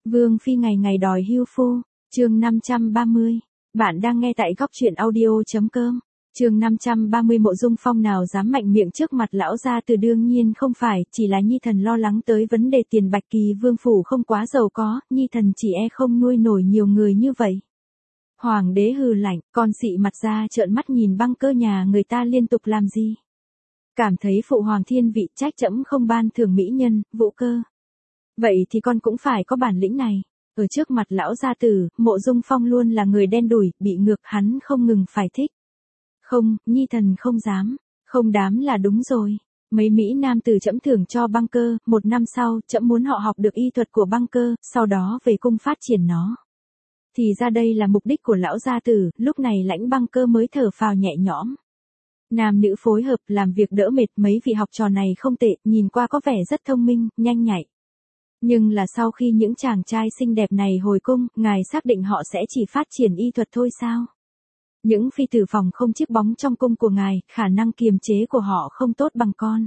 Vương phi ngày ngày đòi hưu phu, chương 530. Bạn đang nghe tại góc truyện audio.com. Chương 530 Mộ Dung Phong nào dám mạnh miệng trước mặt lão gia từ, đương nhiên không phải, chỉ là Nhi thần lo lắng tới vấn đề tiền. Bạch Kỳ vương phủ không quá giàu có, Nhi thần chỉ không nuôi nổi nhiều người như vậy. Hoàng đế hừ lạnh, con xị mặt ra trợn mắt nhìn Băng Cơ nhà người ta liên tục làm gì. Cảm thấy phụ hoàng thiên vị, trách trẫm không ban thưởng mỹ nhân, Vũ Cơ. Vậy thì con cũng phải có bản lĩnh này. Ở trước mặt lão gia tử, Mộ Dung Phong luôn là người đen đủi, bị ngược, hắn không ngừng phải thích. Không, Nhi thần không dám, không đám là đúng rồi. Mấy mỹ nam tử trẫm thưởng cho Băng Cơ, 1 năm sau, trẫm muốn họ học được y thuật của Băng Cơ, sau đó về cung phát triển nó. Thì ra đây là mục đích của lão gia tử, lúc này Lãnh Băng Cơ mới thở phào nhẹ nhõm. Nam nữ phối hợp, làm việc đỡ mệt, mấy vị học trò này không tệ, nhìn qua có vẻ rất thông minh, nhanh nhạy. Nhưng là sau khi những chàng trai xinh đẹp này hồi cung, ngài xác định họ sẽ chỉ phát triển y thuật thôi sao? Những phi tử phòng không chiếc bóng trong cung của ngài, khả năng kiềm chế của họ không tốt bằng con.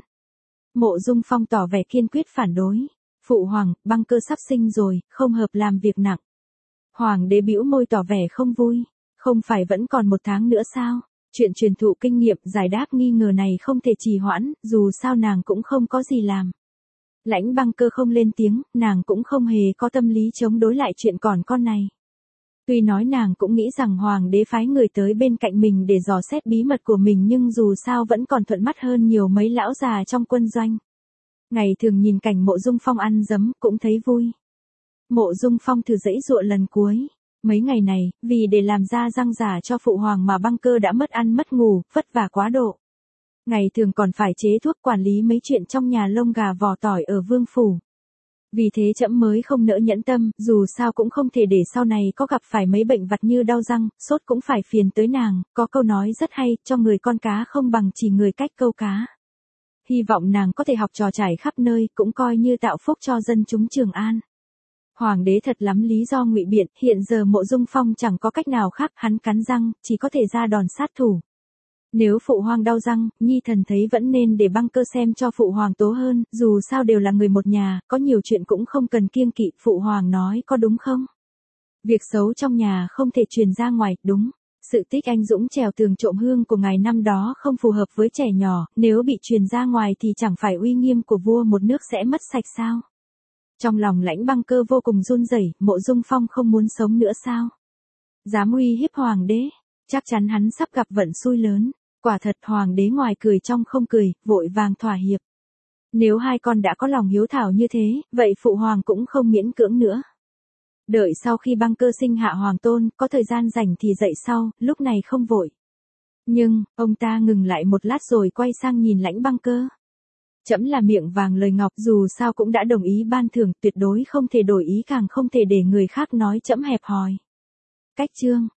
Mộ Dung Phong tỏ vẻ kiên quyết phản đối. Phụ hoàng, Băng Cơ sắp sinh rồi, không hợp làm việc nặng. Hoàng đế bĩu môi tỏ vẻ không vui. Không phải vẫn còn 1 tháng nữa sao? Chuyện truyền thụ kinh nghiệm, giải đáp nghi ngờ này không thể trì hoãn, dù sao nàng cũng không có gì làm. Lãnh Băng Cơ không lên tiếng, nàng cũng không hề có tâm lý chống đối lại chuyện còn con này. Tuy nói nàng cũng nghĩ rằng hoàng đế phái người tới bên cạnh mình để dò xét bí mật của mình, nhưng dù sao vẫn còn thuận mắt hơn nhiều mấy lão già trong quân doanh. Ngày thường nhìn cảnh Mộ Dung Phong ăn dấm cũng thấy vui. Mộ Dung Phong thử giãy giụa lần cuối. Mấy ngày này, vì để làm ra răng giả cho phụ hoàng mà Băng Cơ đã mất ăn mất ngủ, vất vả quá độ. Ngày thường còn phải chế thuốc, quản lý mấy chuyện trong nhà lông gà vỏ tỏi ở vương phủ. Vì thế trẫm mới không nỡ nhẫn tâm, dù sao cũng không thể để sau này có gặp phải mấy bệnh vặt như đau răng, sốt cũng phải phiền tới nàng. Có câu nói rất hay, cho người con cá không bằng chỉ người cách câu cá. Hy vọng nàng có thể học trò trải khắp nơi, cũng coi như tạo phúc cho dân chúng Trường An. Hoàng đế thật lắm lý do ngụy biện, hiện giờ Mộ Dung Phong chẳng có cách nào khác, hắn cắn răng, chỉ có thể ra đòn sát thủ. Nếu phụ hoàng đau răng, Nhi thần thấy vẫn nên để Băng Cơ xem cho phụ hoàng tố hơn, dù sao đều là người một nhà, có nhiều chuyện cũng không cần kiêng kỵ, phụ hoàng nói có đúng không? Việc xấu trong nhà không thể truyền ra ngoài, đúng. Sự tích anh dũng trèo tường trộm hương của ngài năm đó không phù hợp với trẻ nhỏ, nếu bị truyền ra ngoài thì chẳng phải uy nghiêm của vua một nước sẽ mất sạch sao? Trong lòng Lãnh Băng Cơ vô cùng run rẩy, Mộ Dung Phong không muốn sống nữa sao? Dám uy hiếp hoàng đế, chắc chắn hắn sắp gặp vận xui lớn. Quả thật hoàng đế ngoài cười trong không cười, vội vàng thỏa hiệp. Nếu hai con đã có lòng hiếu thảo như thế, vậy phụ hoàng cũng không miễn cưỡng nữa. Đợi sau khi Băng Cơ sinh hạ hoàng tôn, có thời gian rảnh thì dậy sau, lúc này không vội. Nhưng, ông ta ngừng lại một lát rồi quay sang nhìn Lãnh Băng Cơ. Trẫm là miệng vàng lời ngọc, dù sao cũng đã đồng ý ban thưởng, tuyệt đối không thể đổi ý, càng không thể để người khác nói trẫm hẹp hòi. Cách chương